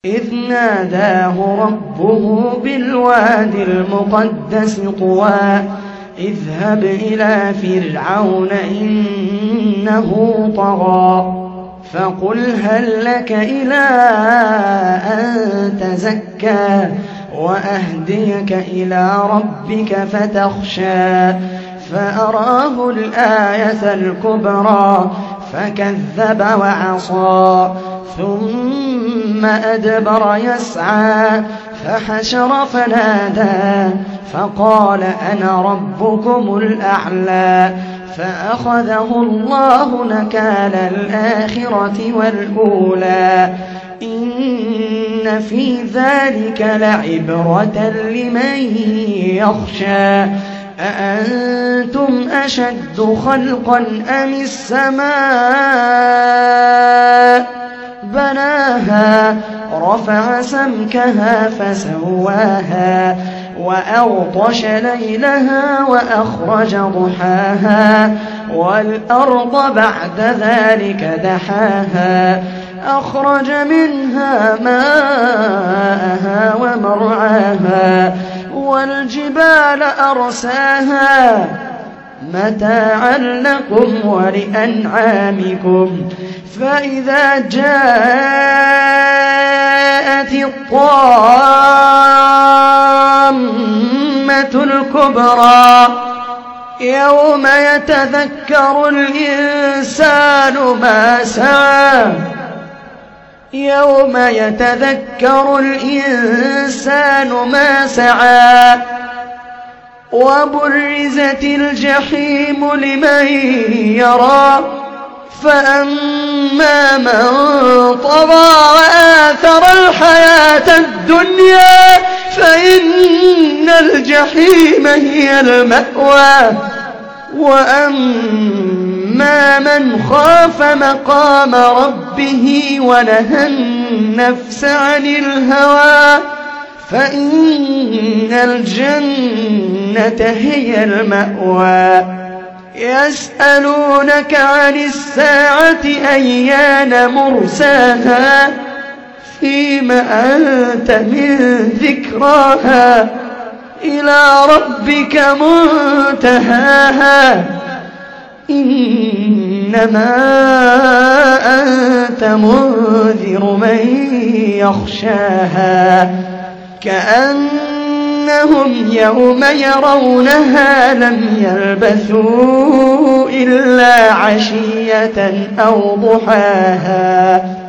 إذ ناداه ربه بالواد المقدس طوى اذهب إلى فرعون إنه طغى فقل هل لك إلى أن تزكى وأهديك إلى ربك فتخشى فأراه الآية الكبرى فكذب وعصى ثم أدبر يسعى فحشر فنادى فقال أنا ربكم الأعلى فأخذه الله نكال الآخرة والأولى إن في ذلك لعبرة لمن يخشى أأنتم أشد خلقا أم السماء بناها رفع سمكها فسواها وأغطش ليلها وأخرج ضحاها والأرض بعد ذلك دحاها أخرج منها ماءها ومرعاها والجبال أرساها متاعا لكم ولأنعامكم فإذا جاءت الطامة الكبرى يوم يتذكر الإنسان ما سعى يوم يتذكر الإنسان ما سعى وبرزت الجحيم لمن يرى فأما من طغى وآثر الحياة الدنيا فإن الجحيم هي المأوى وأما من خاف مقام ربه ونهى النفس عن الهوى فإن الجنة هي المأوى يسألونك عن الساعة أيان مرساها فيم أنت من ذكراها إلى ربك منتهاها إنما أنت منذر من يخشاها كأنهم يوم يرونها لم يلبثوا إلا عشية أو ضحاها